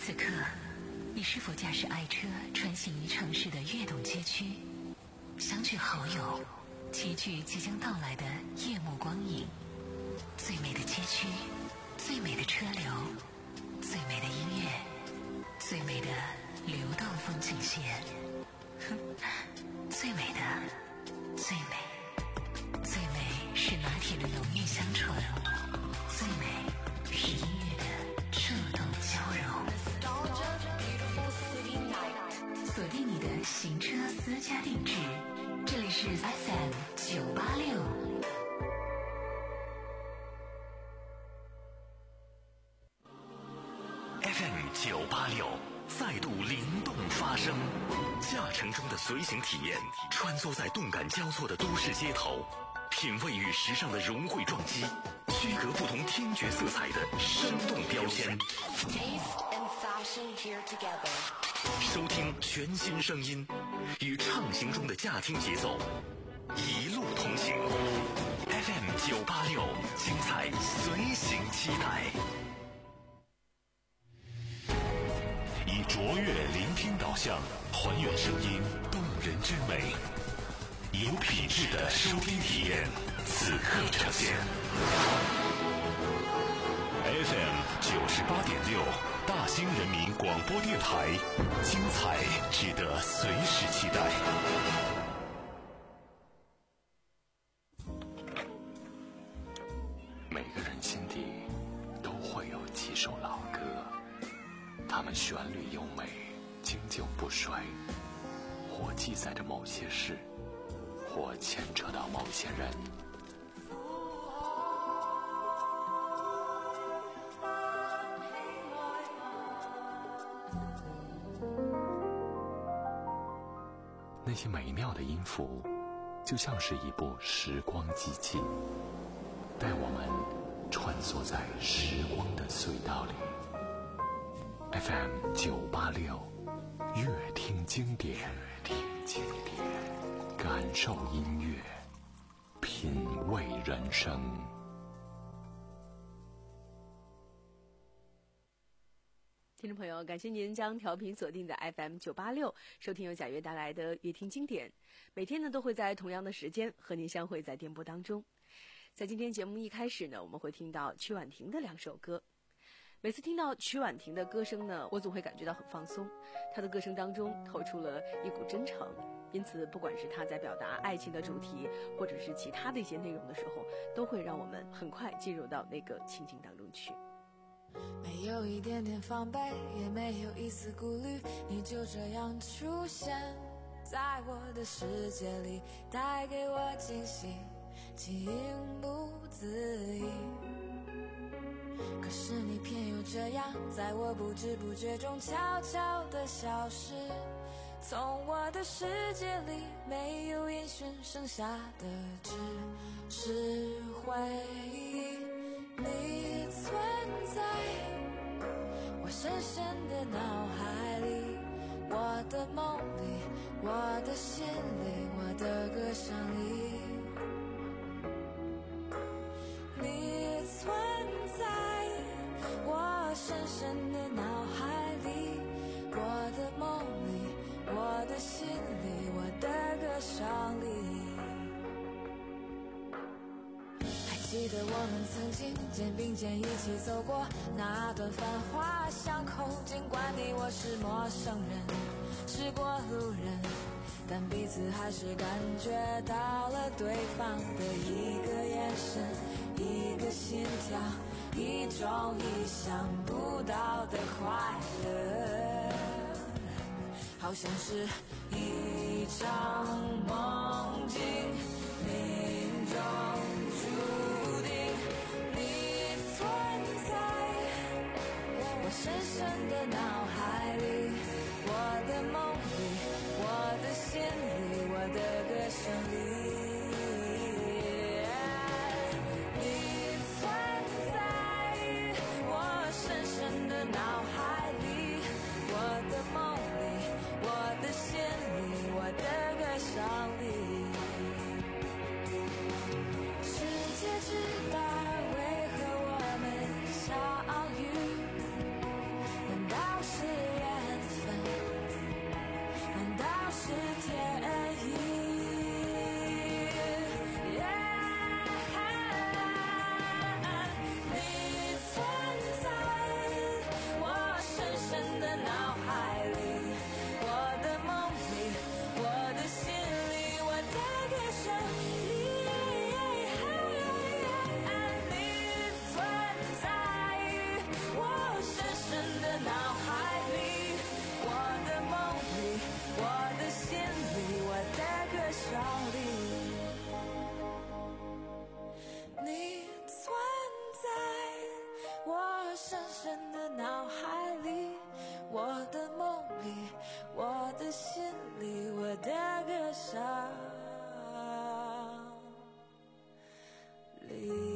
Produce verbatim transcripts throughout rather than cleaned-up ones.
此刻，你是否驾驶爱车穿行于城市的跃动街区，相聚好友，齐聚即将到来的夜幕光影？最美的街区，最美的车流，最美的音乐，最美的流动风景线，哼，最美的，最美，最美是拿铁的浓郁香醇，最美是音乐的触动交融。锁定你的行车私家定制，这里是 F M 九八六。 F M 九八六再度灵动发声，驾乘中的随行体验，穿梭在动感交错的都市街头，品味与时尚的融汇撞击，区隔不同听觉色彩的生动标签。收听全新声音，与畅行中的驾听节奏，一路同行。F M 九八六，精彩随行期待。以卓越聆听导向，还原声音动人之美，有品质的收听体验，此刻呈现。F M 九十八点六，大兴人民广播电台，精彩值得随时期待。每个人心底都会有几首老歌，它们旋律优美，经久不衰，或记载着某些事，或牵扯到某些人。那些美妙的音符，就像是一部时光机器，带我们穿梭在时光的隧道里。F M 九八六，乐听经典，乐听经典，感受音乐，品味人生。 听众朋友，感谢您将调频锁定在 F M 九八六，收听由贾悦带来的乐听经典。每天呢都会在同样的时间和您相会在电波当中。在今天节目一开始呢，我们会听到曲婉婷的两首歌。每次听到曲婉婷的歌声呢，我总会感觉到很放松。她的歌声当中透出了一股真诚，因此不管是她在表达爱情的主题，或者是其他的一些内容的时候，都会让我们很快进入到那个情景当中去。 没有一点点防备，也没有一丝顾虑，你就这样出现在我的世界里，带给我惊喜，情不自已。可是你偏又这样，在我不知不觉中悄悄地消失，从我的世界里没有音讯，剩下的只是回忆。你存在我深深的脑海里，我的梦里，我的心里，我的歌声里。你存在我深深的脑海里，我的梦里，我的心里，我的歌声里。记得我们曾经肩并肩一起走过那段繁华巷口，尽管你我是陌生人，是过路人，但彼此还是感觉到了对方的一个眼神，一个心跳，一种意想不到的快乐，好像是一场梦境，命中注定。你存在我深深的脑海里，我的梦里，我的心里，我的歌声里。你存在我深深的脑海里，我的梦里，我的心里，我的歌声里。世界之大，为何我们相遇？难道是脑海里，我的梦里，我的心里，我的歌声里。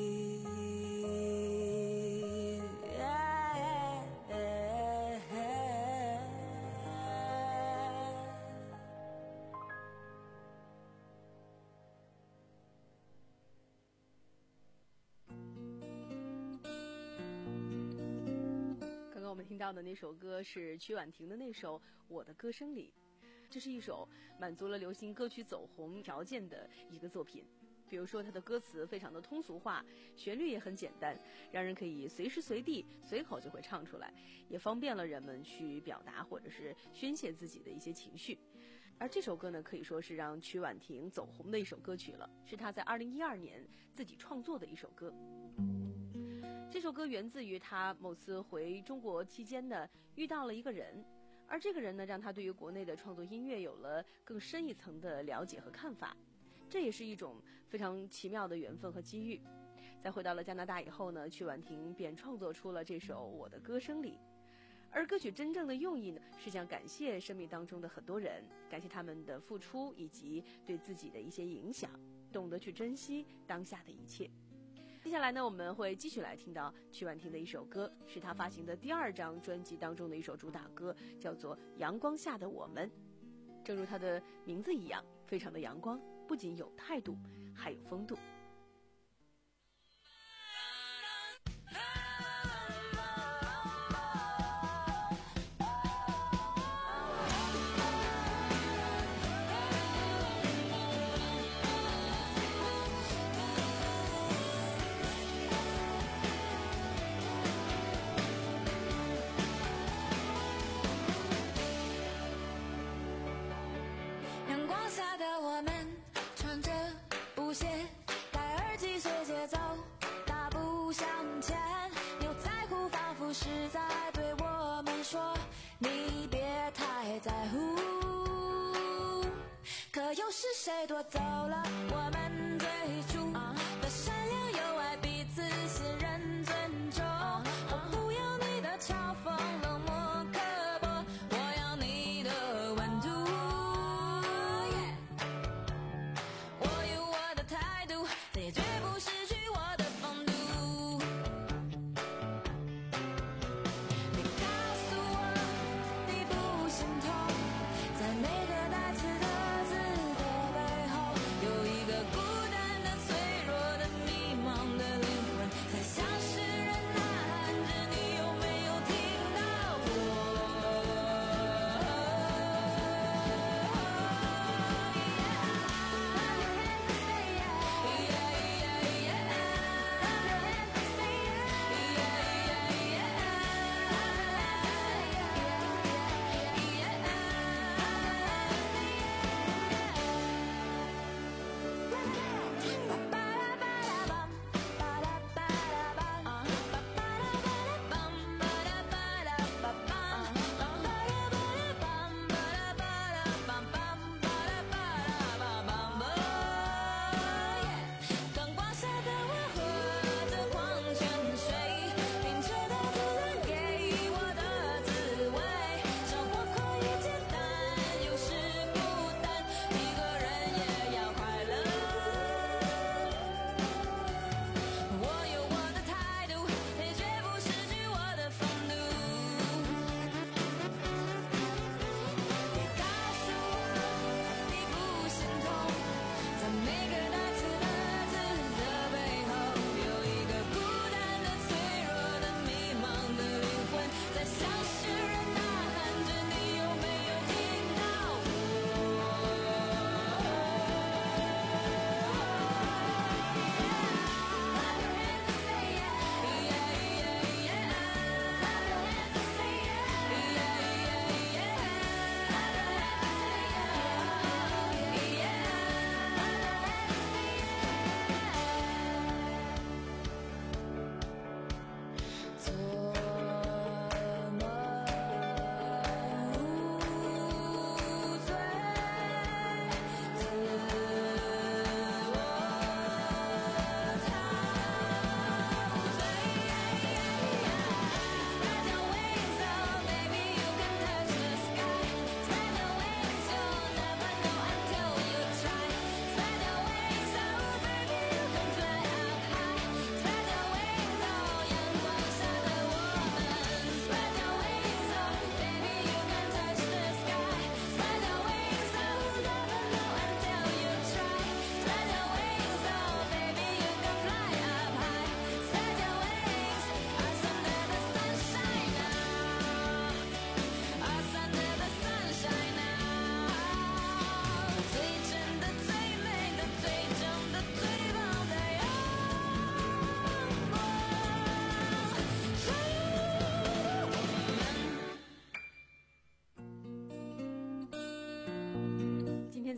听到的那首歌是曲婉婷的那首《我的歌声里》，这是一首满足了流行歌曲走红条件的一个作品。比如说它的歌词非常的通俗化，旋律也很简单，让人可以随时随地随口就会唱出来，也方便了人们去表达或者是宣泄自己的一些情绪。而这首歌呢，可以说是让曲婉婷走红的一首歌曲了，是她在二零一二年自己创作的一首歌。这首歌源自于他某次回中国期间呢，遇到了一个人，而这个人呢，让他对于国内的创作音乐有了更深一层的了解和看法，这也是一种非常奇妙的缘分和机遇。在回到了加拿大以后呢，曲婉婷便创作出了这首《我的歌声里》，而歌曲真正的用意呢，是想感谢生命当中的很多人，感谢他们的付出以及对自己的一些影响，懂得去珍惜当下的一切。接下来呢，我们会继续来听到曲婉婷的一首歌，是她发行的第二张专辑当中的一首主打歌，叫做《阳光下的我们》。正如它的名字一样，非常的阳光，不仅有态度，还有风度。 是谁夺走了我们最初的善良友爱，彼此信任尊重。我不要你的嘲讽冷漠刻薄，我要你的温度。我有我的态度，但也绝不失去我的风度。你告诉我你不心痛，在每个带刺的字有一个孤单的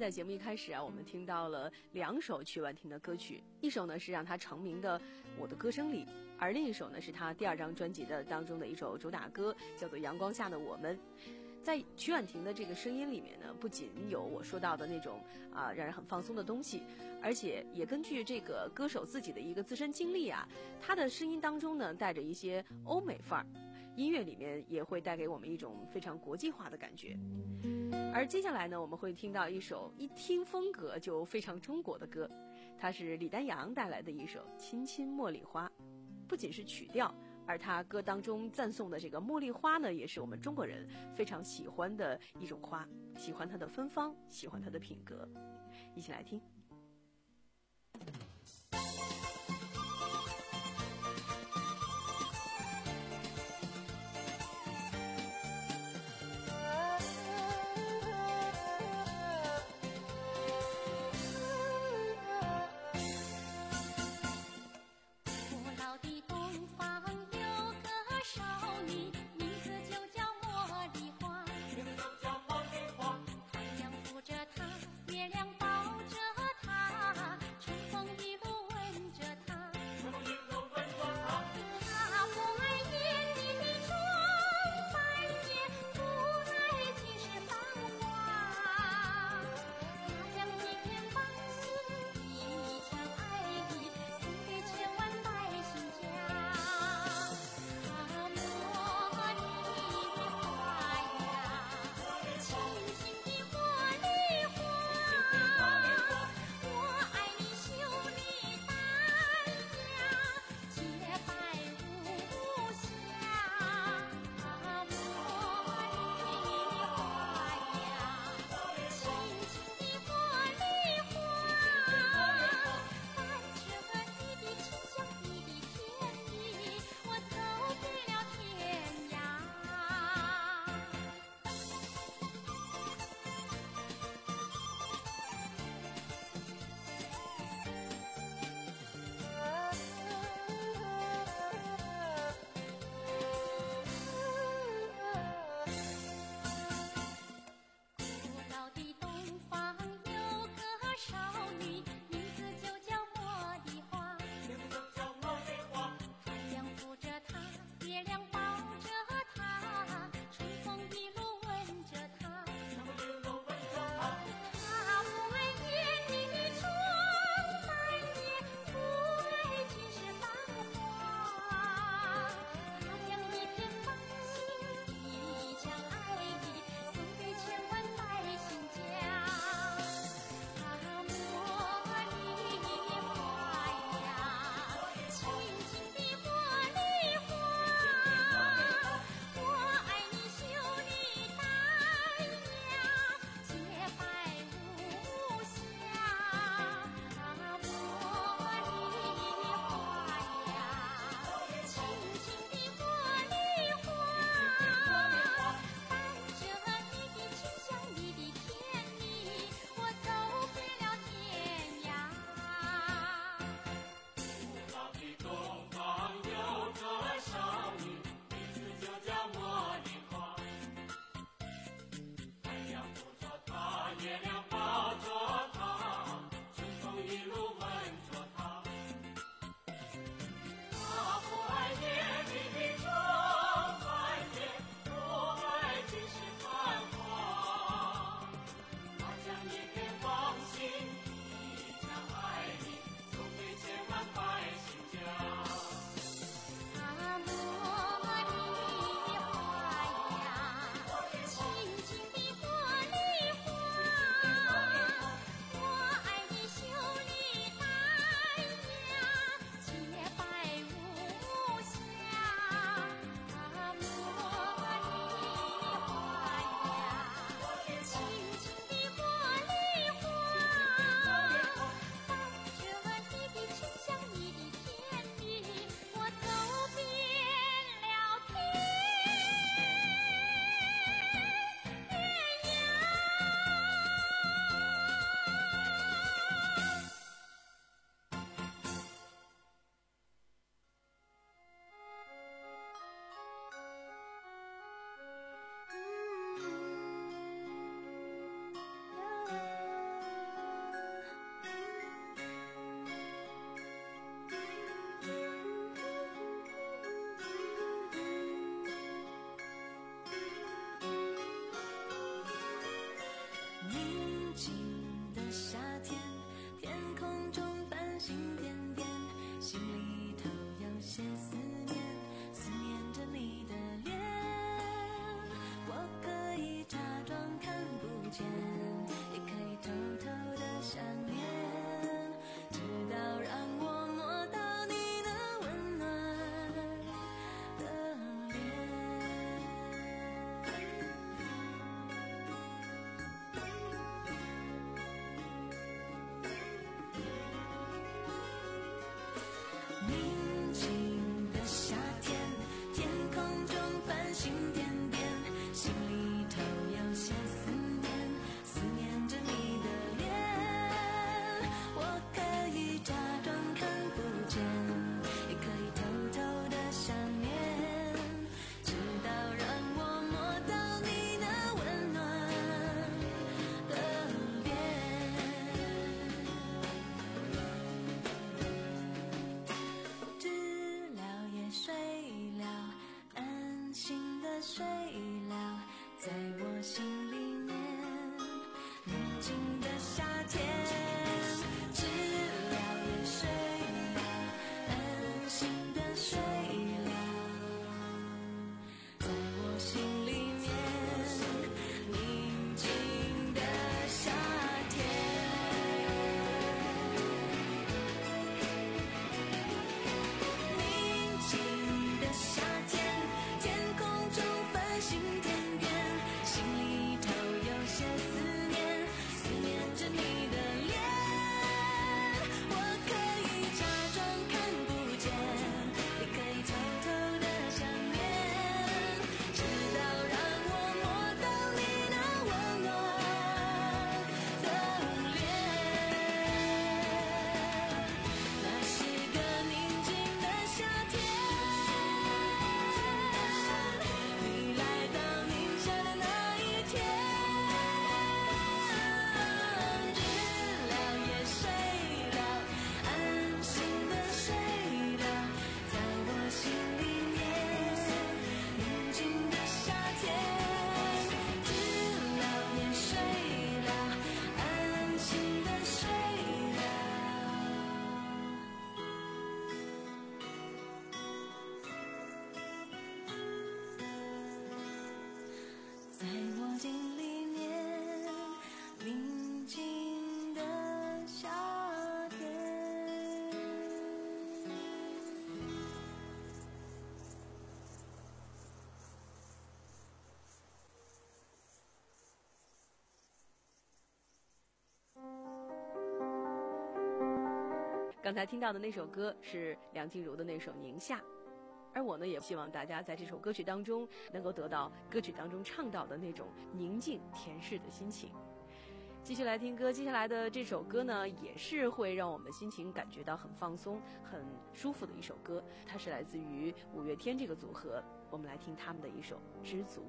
在节目一开始啊，我们听到了两首曲婉婷的歌曲，一首呢是让她成名的《我的歌声里》，而另一首呢是她第二张专辑的当中的一首主打歌，叫做《阳光下的我们》。在曲婉婷的这个声音里面呢，不仅有我说到的那种啊让人很放松的东西，而且也根据这个歌手自己的一个自身经历啊，她的声音当中呢带着一些欧美范儿，音乐里面也会带给我们一种非常国际化的感觉。而接下来呢，我们会听到一首一听风格就非常中国的歌，它是李丹阳带来的一首《亲亲茉莉花》。不仅是曲调，而他歌当中赞颂的这个茉莉花呢，也是我们中国人非常喜欢的一种花，喜欢它的芬芳，喜欢它的品格。一起来听。 月亮抱着睡了，在我心里面，宁静的夏天，知了也睡了，安心的睡了，在我心里面，宁静的夏天。宁静的夏天，天空中繁星点点，心里头有些思念，思念着你的脸。我可以假装看不见，也可以偷偷的想念，直到让我摸到你那温暖的脸。那是个宁静的夏天，你来到宁夏的那一天，知了也睡了，安心的睡了，在我心里面，宁静的夏天，知了也睡了，安心的睡了。在我心里面，宁静的夏天。 刚才听到的那首歌是梁静茹的那首《宁夏》，而我呢，也希望大家在这首歌曲当中能够得到歌曲当中唱到的那种宁静恬适的心情。继续来听歌，接下来的这首歌呢，也是会让我们心情感觉到很放松、很舒服的一首歌。它是来自于五月天这个组合，我们来听他们的一首《知足》。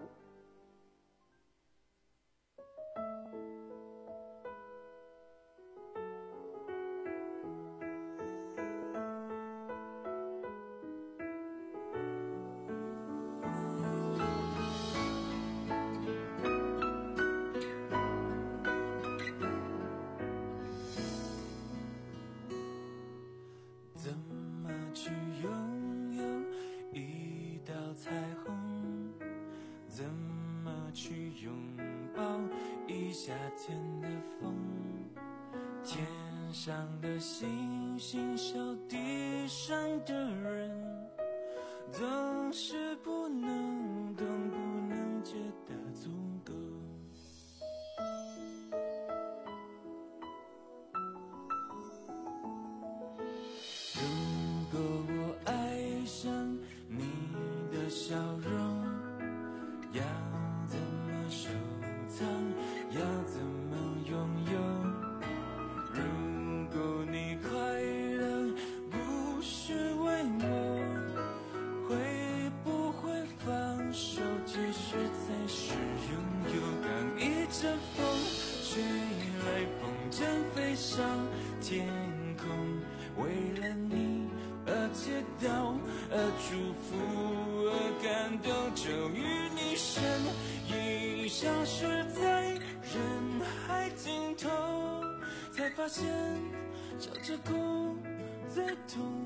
怎么去拥有一道彩虹？怎么去拥抱一夏天的风？天上的星星，手地上的人，总是不能懂，不能觉得足够。如果我爱上你的笑容，要怎么收藏？要怎么拥有？如果你快乐不是为我，会不会放手？其实才是拥有。当一阵风吹来，风筝飞上天空，为了你而祈祷，而祝福，而感动，终于你身影消失在人海尽头，才发现笑着哭最痛。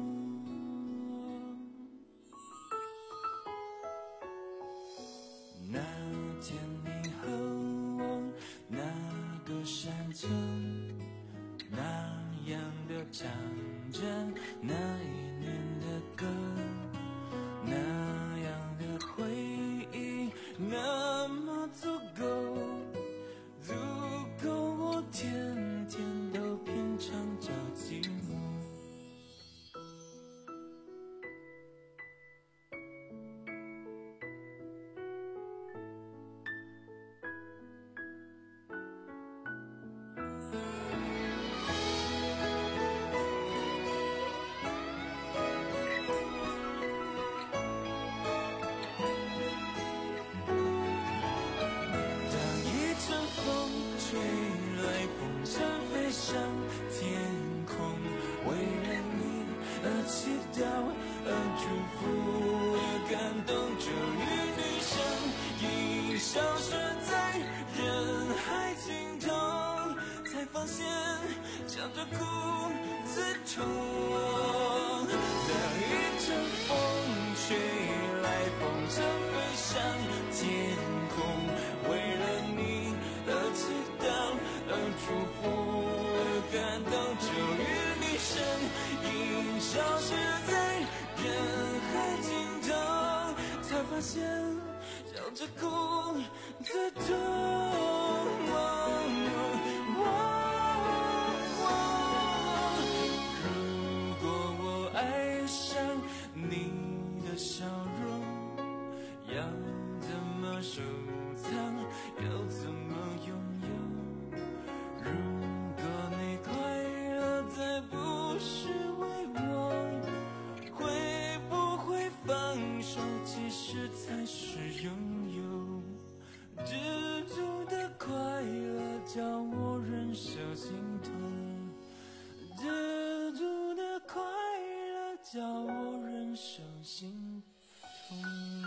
那天你和我那个山丘，那样的唱着那一年的歌，那样的回忆，那么足够，足够我天天都品尝着寂寞。 现笑着哭最痛。如果我爱上你的笑容，要怎么收藏，要怎么拥有？如果你快乐再不是为我，会不会放手其实才是拥有？知足的快乐叫我忍受心痛，知足的快乐叫我忍受心痛。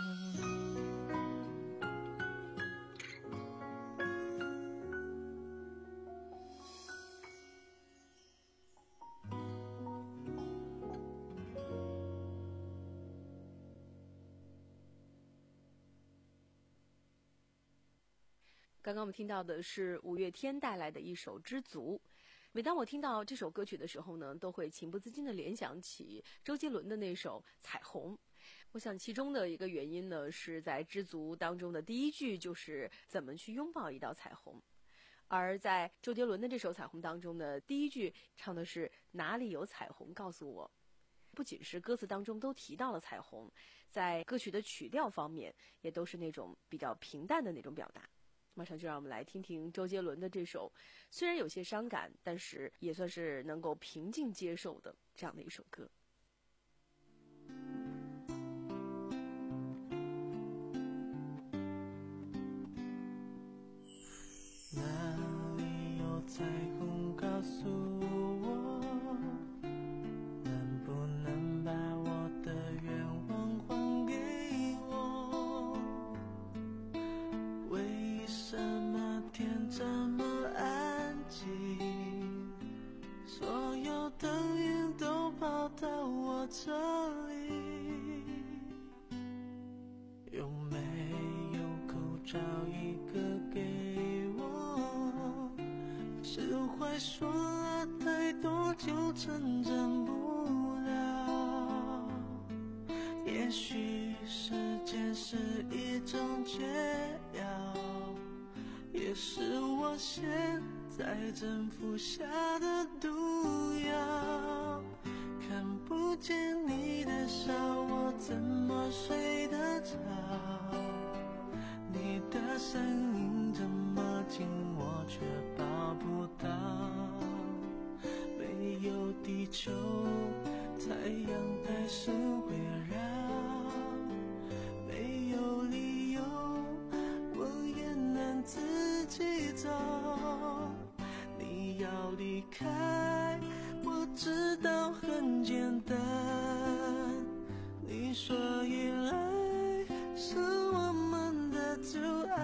刚刚我们听到的是五月天带来的一首《知足》。每当我听到这首歌曲的时候呢，都会情不自禁地联想起周杰伦的那首《彩虹》。我想其中的一个原因呢，是在《知足》当中的第一句就是怎么去拥抱一道彩虹，而在周杰伦的这首《彩虹》当中呢，第一句唱的是哪里有彩虹告诉我。不仅是歌词当中都提到了彩虹，在歌曲的曲调方面也都是那种比较平淡的那种表达。马上就让我们来听听周杰伦的这首虽然有些伤感，但是也算是能够平静接受的这样的一首歌。 哪里有彩虹告诉我，能不能把我的愿望还给我？为什么天这么安静，所有灯影都跑到我这里？有没有口罩一个给我？释怀说了太多就成长不了，也许时间是一种解药，也是我现在正服下的毒药。看不见你的笑，我怎么睡得着？你的声音这么近，我却抱不到。没有地球，太阳还是会绕。没有理由，我也能自己走。你要离开，我知道很简单。你说依赖是我们的阻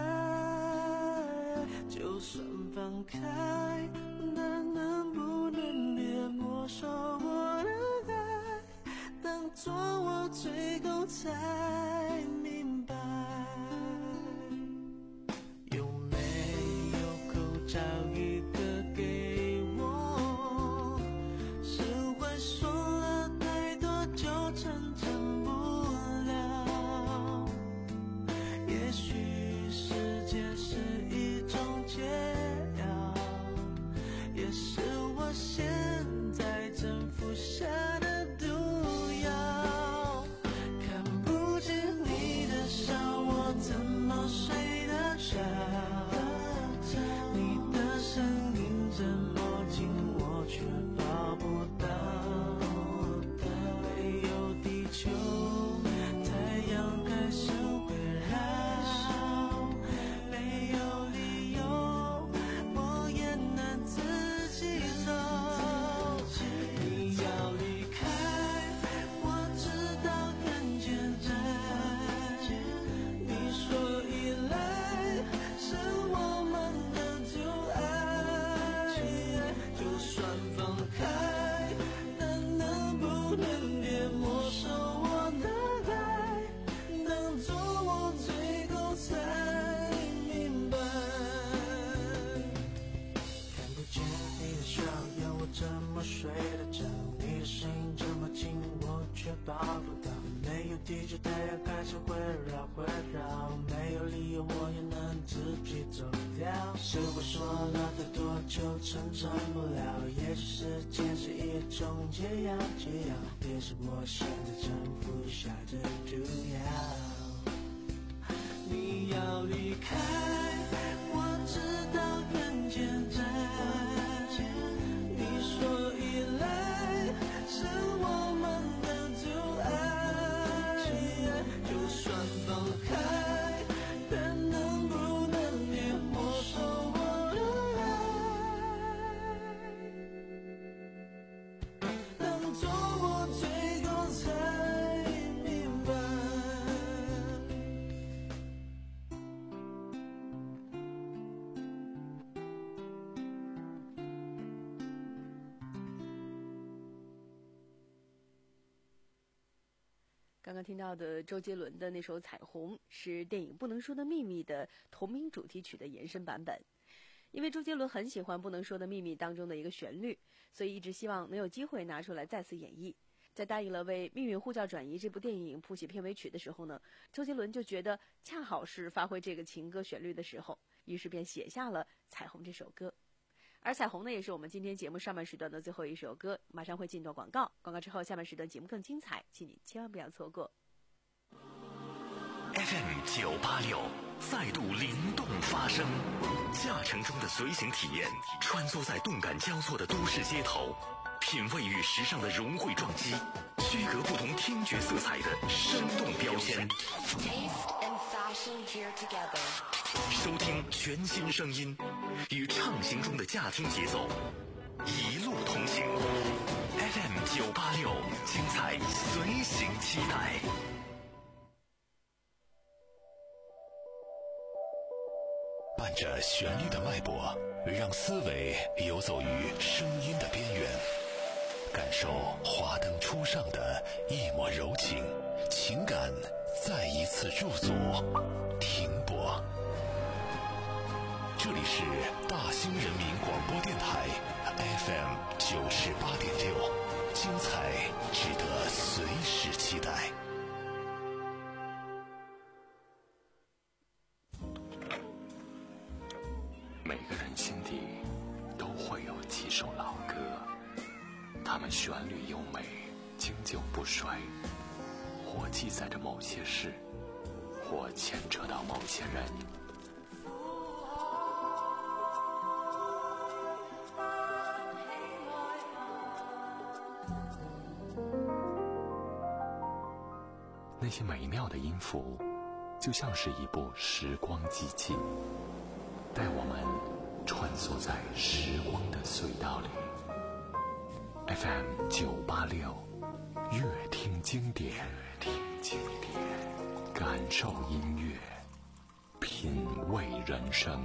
碍，就算放开，但能不能别没收我的爱？当作我最后才明白，有没有口罩一个给我？释怀说了太多就成长不了，也许时间是一种解药，也是我现在正服下的毒药。看不见就成真不了，也许时间是一种解药，解药也是我现在正服下的毒药。你要离开，我知道很简单，你说依赖是我们的阻碍，就算放开，但能不能别没收我的爱，当作我最后才明白。 刚刚听到的周杰伦的那首《彩虹》是电影《不能说的秘密》的同名主题曲的延伸版本。因为周杰伦很喜欢《不能说的秘密》当中的一个旋律，所以一直希望能有机会拿出来再次演绎。在答应了为《命运呼叫转移》这部电影谱写片尾曲的时候呢，周杰伦就觉得恰好是发挥这个情歌旋律的时候，于是便写下了《彩虹》这首歌。而《彩虹》呢，也是我们今天节目上半时段的最后一首歌，马上会进段广告。广告之后，下半时段节目更精彩，请你千万不要错过。 F M 九八六再度灵动发声，驾乘中的随行体验，穿梭在动感交错的都市街头，品味与时尚的融汇撞击，区隔不同听觉色彩的生动标签。 Taste and fashion here together. 收听全新声音，与畅行中的驾听节奏，一路同行。F M 九八六，精彩随行期待。伴着旋律的脉搏，让思维游走于声音的边缘，感受华灯初上的一抹柔情，情感再一次驻足停泊。这里是大兴人民广播电台 F M 九十八点六，精彩值得随时期待。每个人心底都会有几首老歌，它们旋律优美，经久不衰，或记载着某些事，或牵扯到某些人。那些美妙的音符，就像是一部时光机器，带我们穿梭在时光的隧道里。F M 九八六，乐听经典，乐听经典，感受音乐，品味人生。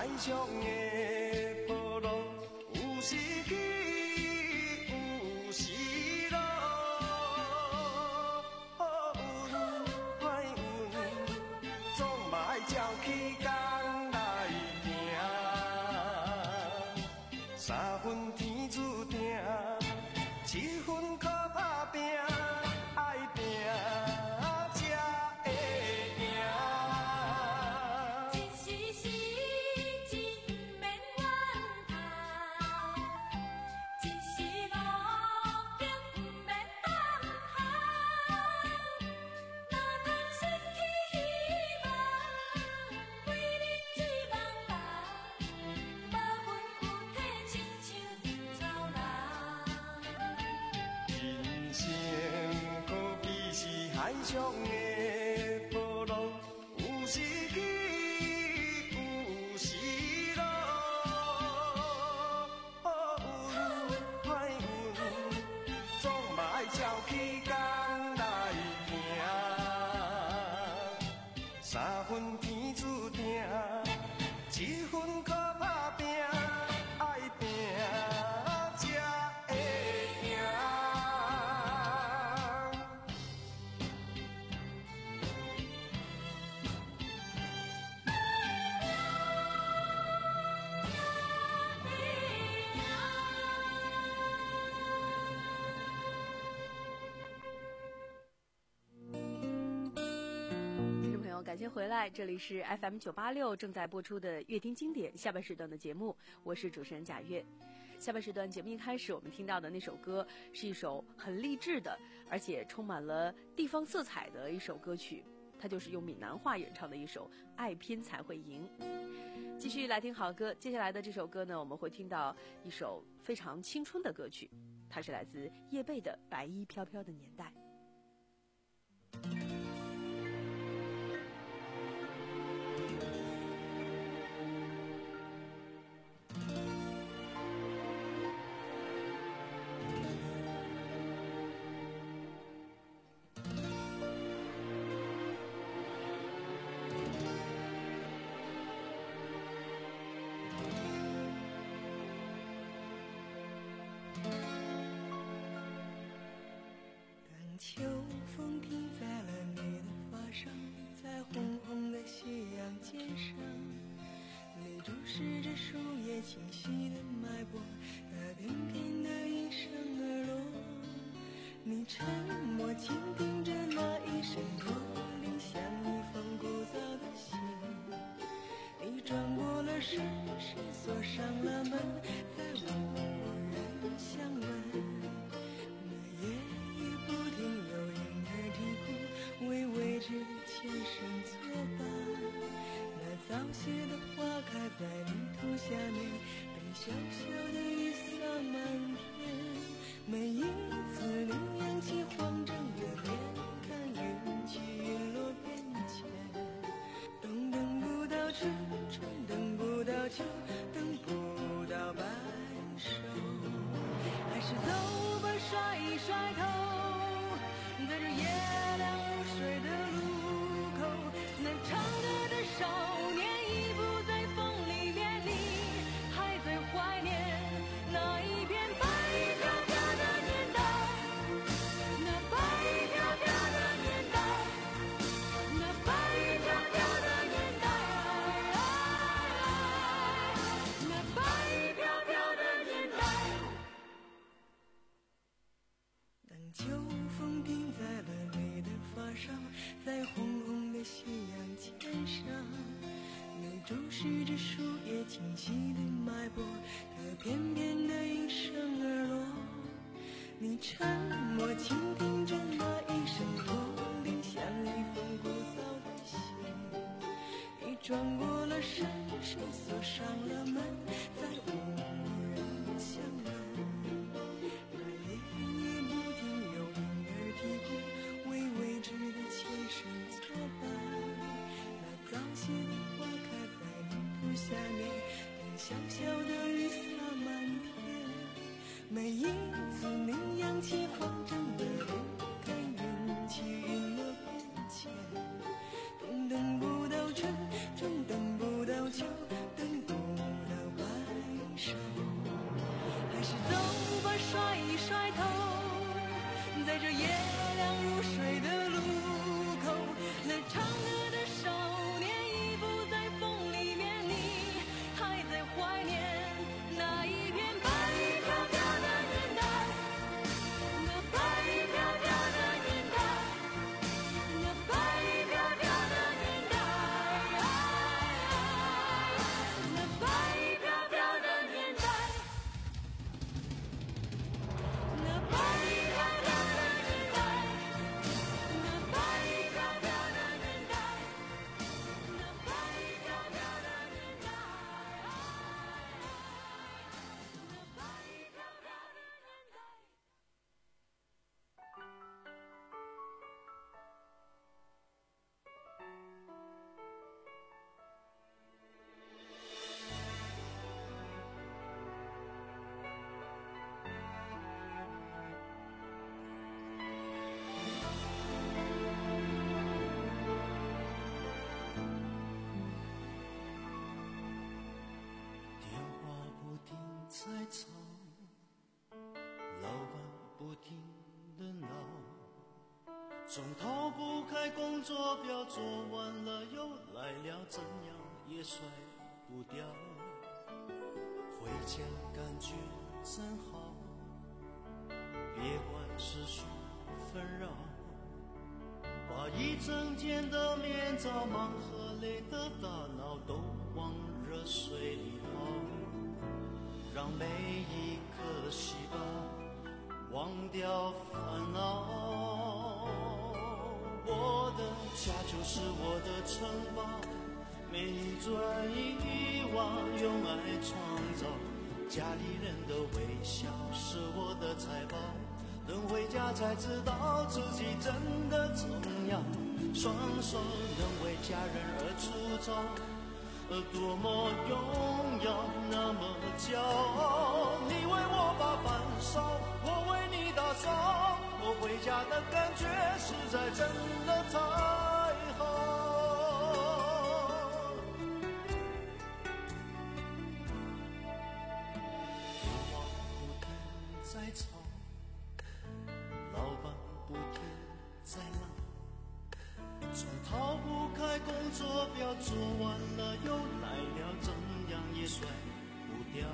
海上的波浪，有时起，有时落。好运歹运，总嘛爱照起工来行。三分天注定，七分靠打拼，爱拼。海上的波浪，有时起，有时落。好运歹运，总嘛爱照起工来行。三分天注定，七分靠打拼，爱拼才会赢。 感谢回来，这里是 F M 九八六正在播出的乐听经典下半时段的节目，我是主持人贾月。下半时段节目一开始我们听到的那首歌是一首很励志的，而且充满了地方色彩的一首歌曲，它就是用闽南话演唱的一首《爱拼才会赢》。继续来听好歌，接下来的这首歌呢，我们会听到一首非常青春的歌曲，它是来自叶蓓的《白衣飘飘的年代》。 秋风停在了你的发上，在红红的夕阳肩上，你注视着树叶清晰的脉搏，它翩翩地应声而落。你沉默倾听着那一声驼铃，像一封古早的信。你转过了身，是锁上了门，再无人相问。为未知的前生作伴，那早谢的花开在泥土下面，被小小的雨洒满天。每一次你扬起慌张的脸，看云起云落变迁。冬等不到春，春等不到秋，等不到白首，还是走吧，甩一甩头，在这夜亮水的路口，那唱歌的少年已不在风里面，你还在怀念那一片白衣飘飘的年代，那白衣飘飘的年代，那白衣飘飘的年代，那白衣飘飘的年代。当秋风停在了你的发上，在红红的夕阳肩上，你注视着树叶清晰的脉搏，它翩翩地应声而落。你沉默倾听着那一声驼铃，像一封古早的信。你转过了身，是锁上了门，再无人相问。那夜夜不停有婴儿啼哭，为未知的前生作伴。那早谢的花开在泥土下面，被小小的雨洒满天。每一次你扬起慌张的脸，看云起云落变迁。冬等不到春，春等不到秋，等不总逃不开工作表，做完了又来了，怎样也甩不掉。回家感觉真好，别管世俗纷扰，把一整天的面罩、忙和累的大脑都往热水里泡，让每一颗细胞忘掉烦恼。我的家就是我的城堡，每一砖一瓦用爱创造，家里人的微笑是我的财宝，等回家才知道自己真的重要，双手能为家人而出招，多么荣耀，那么骄傲。你为我把饭烧，我为你打扫，我回家的感觉实在真的太好。电话不停在吵，老板不停在闹，总逃不开工作表，做完了又来了，怎样也甩不掉。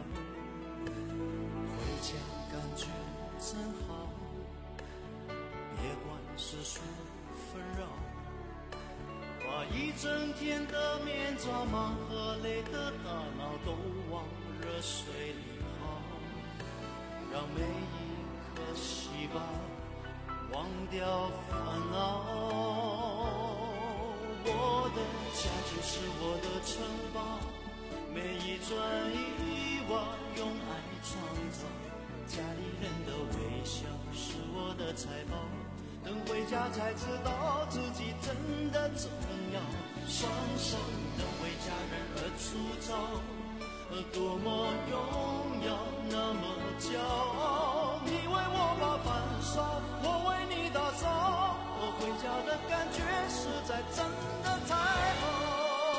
回家感觉真好，别管世俗纷扰，把一整天的面罩、忙和累的大脑都往热水里泡，让每一颗细胞忘掉烦恼。我的家就是我的城堡，每一砖一瓦用爱创造，家里人的微笑是我的财宝，等回家才知道自己真的重要，双手能为家人而出招，多么荣耀，那么骄傲。你为我把饭烧，我为你打扫，我回家的感觉实在真的太好。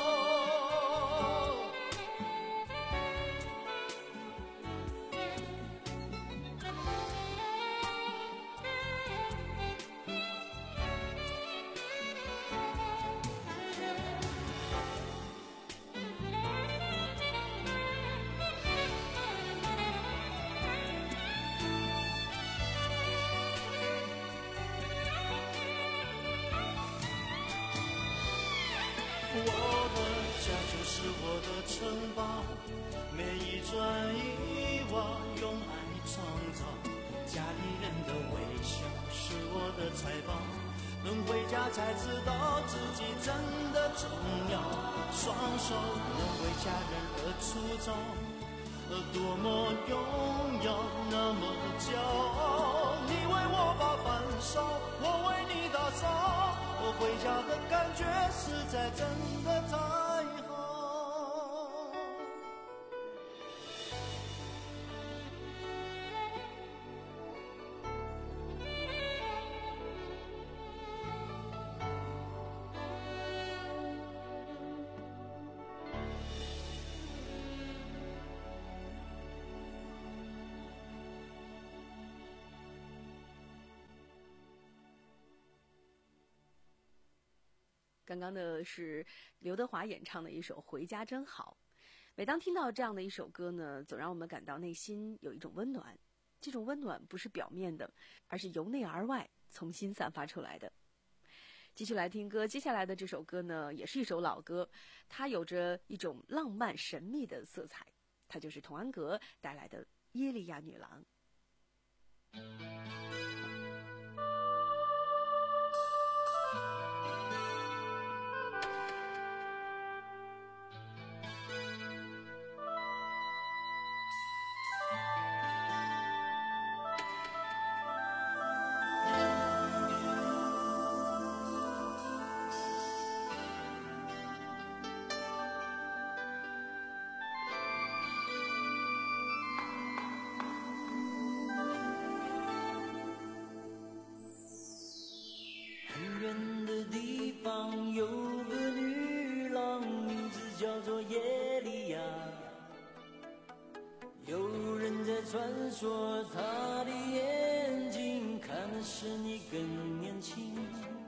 我的家就是我的城堡，每一砖一瓦用爱创造，家里人的微笑是我的财宝，能回家才知道自己真的重要，双手能为家人而出招，多么荣耀，那么骄傲。你为我把饭烧，我为你打扫，我回家的感觉实在真的太好。 刚刚的是刘德华演唱的一首《回家真好》。每当听到这样的一首歌呢，总让我们感到内心有一种温暖。这种温暖不是表面的，而是由内而外从心散发出来的。继续来听歌，接下来的这首歌呢，也是一首老歌，它有着一种浪漫神秘的色彩，它就是童安格带来的《耶利亚女郎》。 有个女郎，名字叫做耶利亚，有人在传说她的眼睛看的是你更年轻。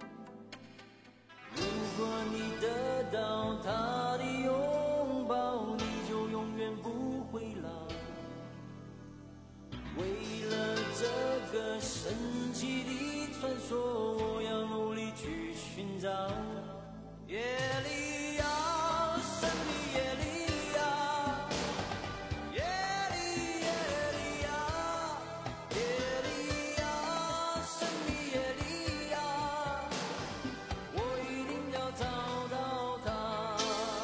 得到他的拥抱，你就永远不会老。为了这个神奇的传说，我要努力去寻找。耶利亚，神的耶利亚，耶利耶利亚，耶利亚，神的耶利亚，我一定要找到他。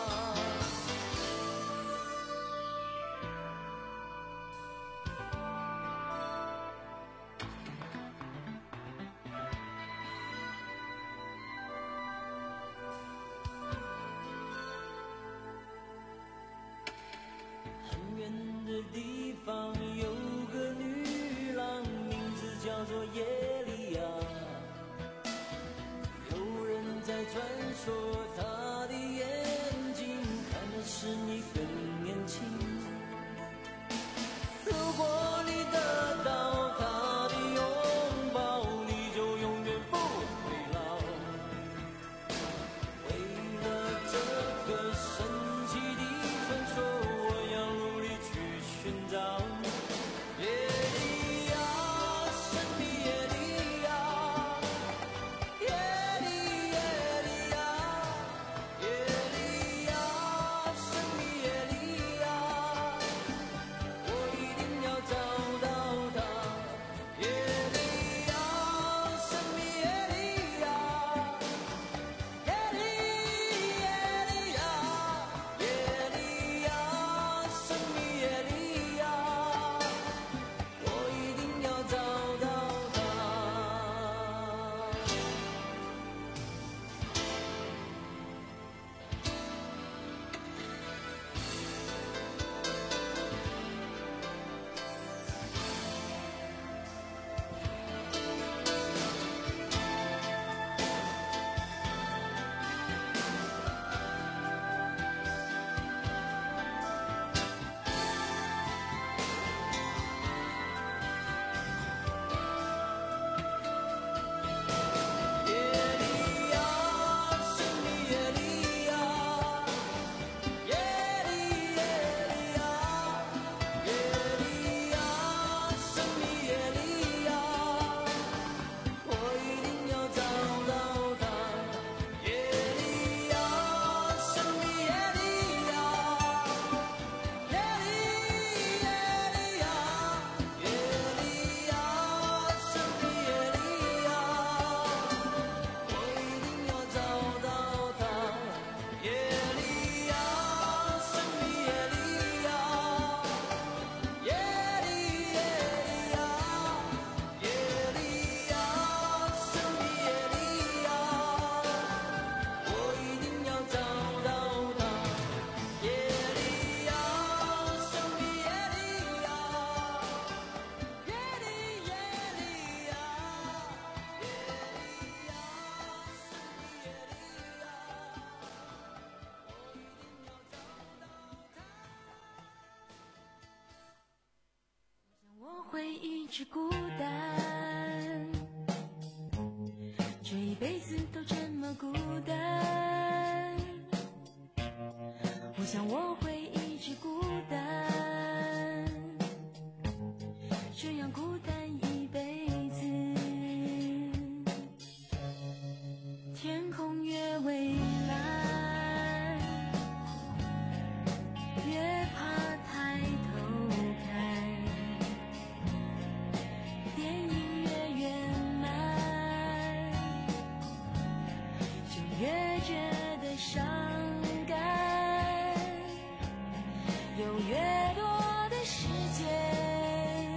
很远的地方有个女郎，名字叫做耶利亚。有人在传说，她的眼睛看的是你更年轻。如果你得到她的拥抱，你就永远不会老。为了这个神奇的传说，我要努力去寻找。耶利亚，神的耶利亚，耶利耶利亚，耶利亚，神的耶利亚，我一定要找到他。耶利亚，神的耶利亚，耶利耶利亚，耶利亚，神的耶利亚，我一定要找到他。耶利亚，神的耶利亚，耶利耶利亚，耶利亚，神的耶利亚，我一定要找到他。耶利亚，神的耶利亚，耶利耶利亚，耶利亚，神的耶利亚，我一定要找到他。耶利亚，神的耶利亚，耶利耶利亚，耶利亚，神的耶利亚，我一定要找到他。耶利亚，神的耶利亚，耶利耶利亚，耶利亚，神的耶利亚，我一定要找到他。 我会一直孤单，这一辈子都这么孤单。我想我会一直孤单，这样孤单一辈子。天空越蔚蓝，越怕抬头看。电影越圆满，就越觉得伤感。有越多的时间，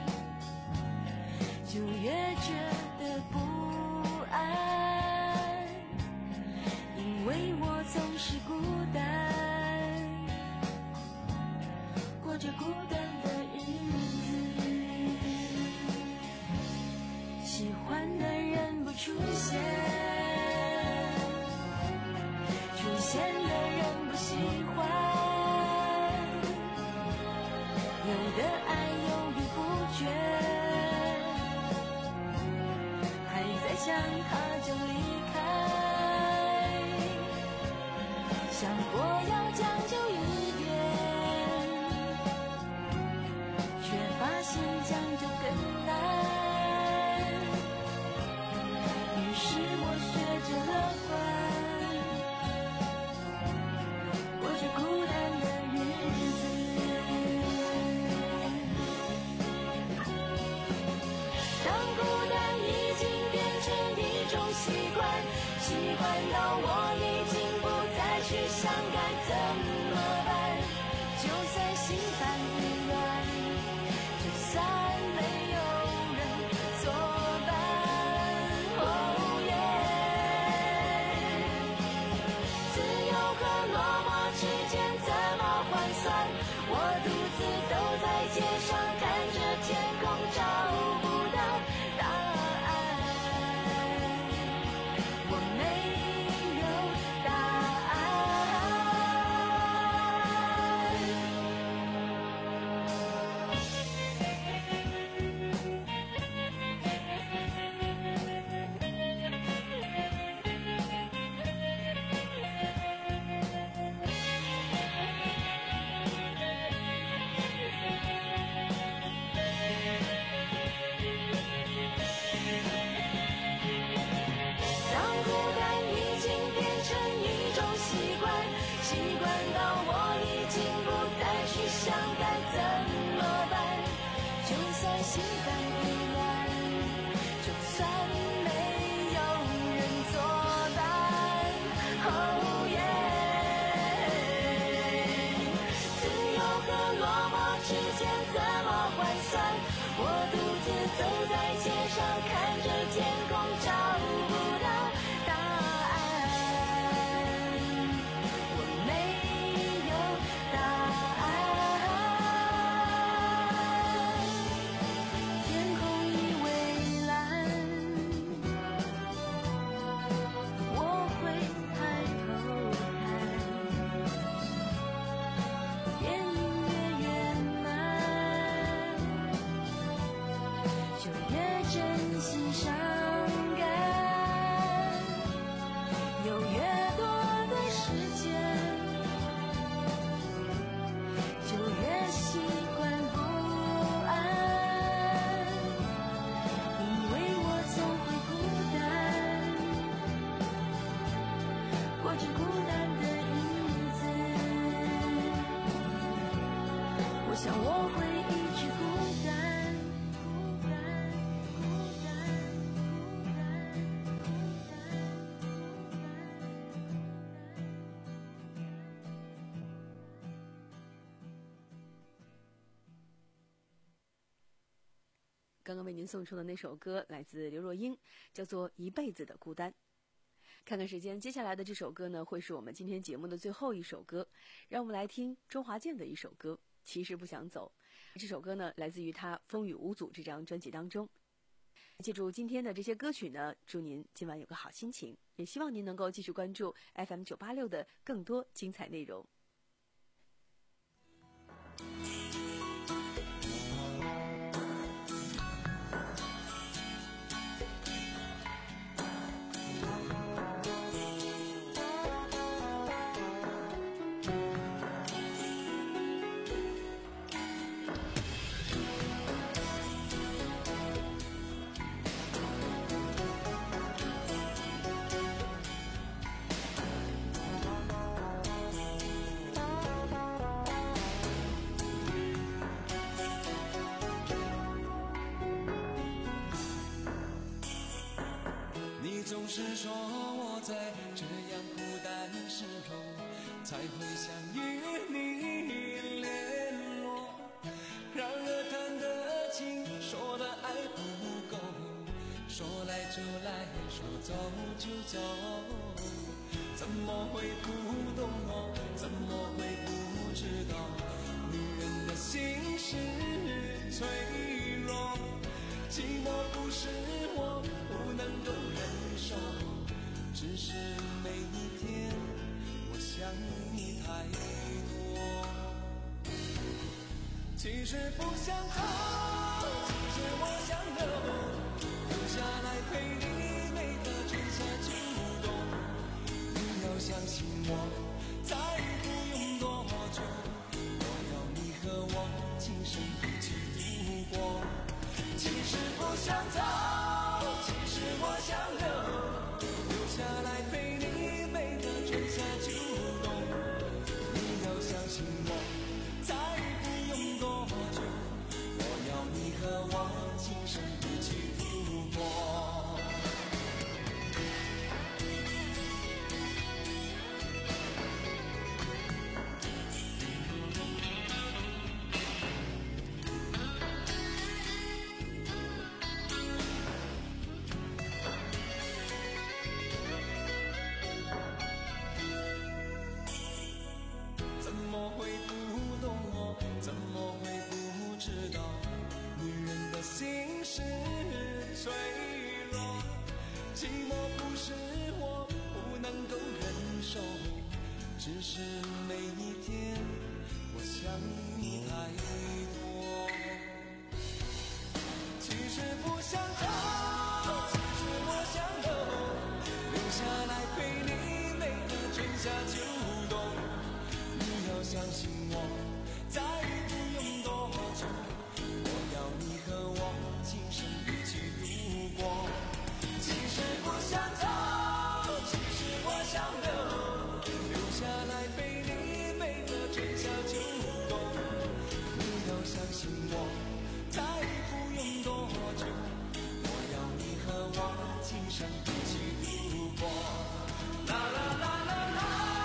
就越觉得不安。因为我总是孤单，过着孤单的日子。喜欢的人不出现，出现的人不喜欢。有的爱犹豫不决，还在想他就离开。 想过要将就一点，却发现将就更难。于是我学着乐观，过着孤单的日子。当孤单已经变成一种习惯，习惯到我已经不再去想该怎么办。就算心烦意乱，就算没有人作伴。哦耶！自由和落寞之间怎么换算？我独自走在街上，看着天空，找不到答案。我没有答案。当孤单已经变成一种习惯，习惯到我已经不再去想该怎么办。就算心烦意乱，就算没有人作伴。哦耶！自由和落寞之间怎么换算？我独自走在街上，看着天空，找不到答案。我没有答案。天空已蔚蓝，我会抬头看，电影越圆满，就越真心伤感。有越多的时间，就越习惯不安，因为我总会孤单，过着孤单的日子。我想我会一直孤单，孤单，孤单，孤单，孤刚刚为您送出的那首歌来自刘若英，叫做《一辈子的孤单》。看看时间，接下来的这首歌呢，会是我们今天节目的最后一首歌。让我们来听周华健的一首歌《其实不想走》。这首歌呢，来自于他《风雨无阻》这张专辑当中。记住今天的这些歌曲呢，祝您今晚有个好心情，也希望您能够继续关注 F M 九八六的更多精彩内容。 总是说我在这样孤单时候才会想与你联络，然而谈的情，说的爱不够，说来就来，说走就走，怎么会不懂我，怎么会不知道女人的心是脆弱，寂寞不是我不能够忍受，只是每一天我想你太多。其实不想走，其实我想留，留下来陪你每个春夏秋冬。你要相信我， 再不用多久，我要你和我今生一起度过。其实不想走，其实我想留，留下来陪你每个春夏秋冬。你要相信我，再不用多久，我要你和我今生一起度过。怎么会不懂我？怎么会不知道？女人的心是脆弱，寂寞不是我不能够忍受，只是每一天我想你太多。其实不想走，其实我想留，留下来陪你每个春夏秋冬。你要相信我，再不用多久，我要你和我今生一起度过。其实不想走，其实我想留，留下来陪你每个春夏秋冬。你要相信我，再不用多久，我要你和我今生一起度过。啦啦啦啦啦。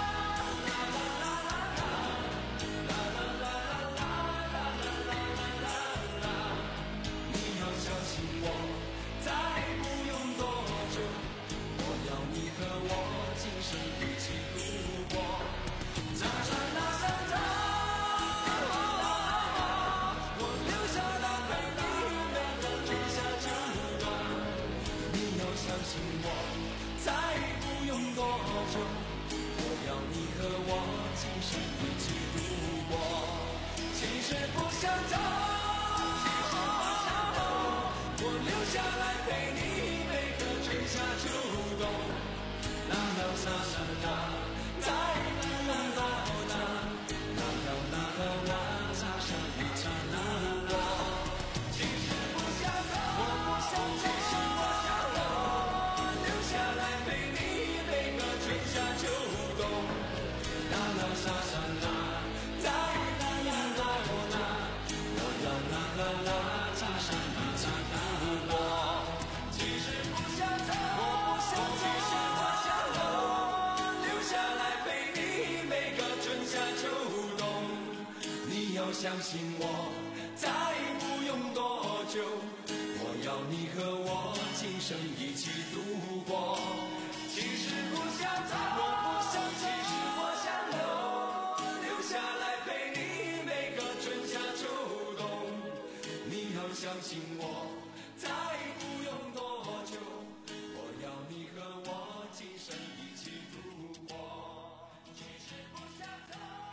相信我，再不用多久，我要你和我今生一起度过。其实不想走，我不想走，其实我想留，留下来陪你每个春夏秋冬。你要相信我，再不用多久，我要你和我今生一起度过。其实不想走。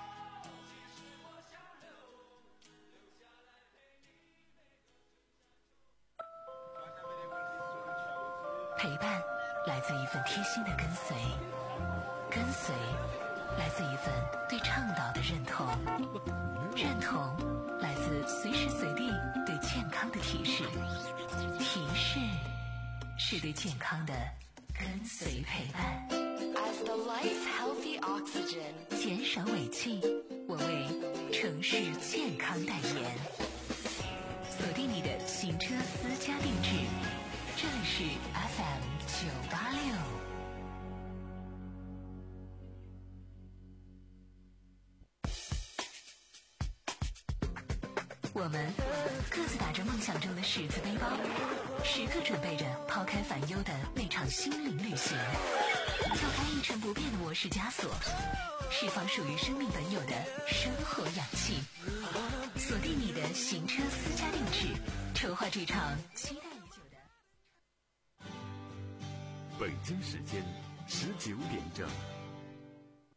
陪伴来自一份贴心的跟随，跟随来自一份对倡导的认同，认同来自随时随地对健康的提示，提示是对健康的跟随陪伴。 As the life healthy oxygen， 减少尾气，我为城市健康代言。锁定你的行车私家定制，这里是 F M 九八六。我们各自打着梦想中的十字背包，时刻准备着抛开烦忧的那场心灵旅行，跳开一成不变的我是枷锁，释放属于生命本有的生活氧气。锁定你的行车私家定制，筹划这场期待已久的。 北京时间十九点整。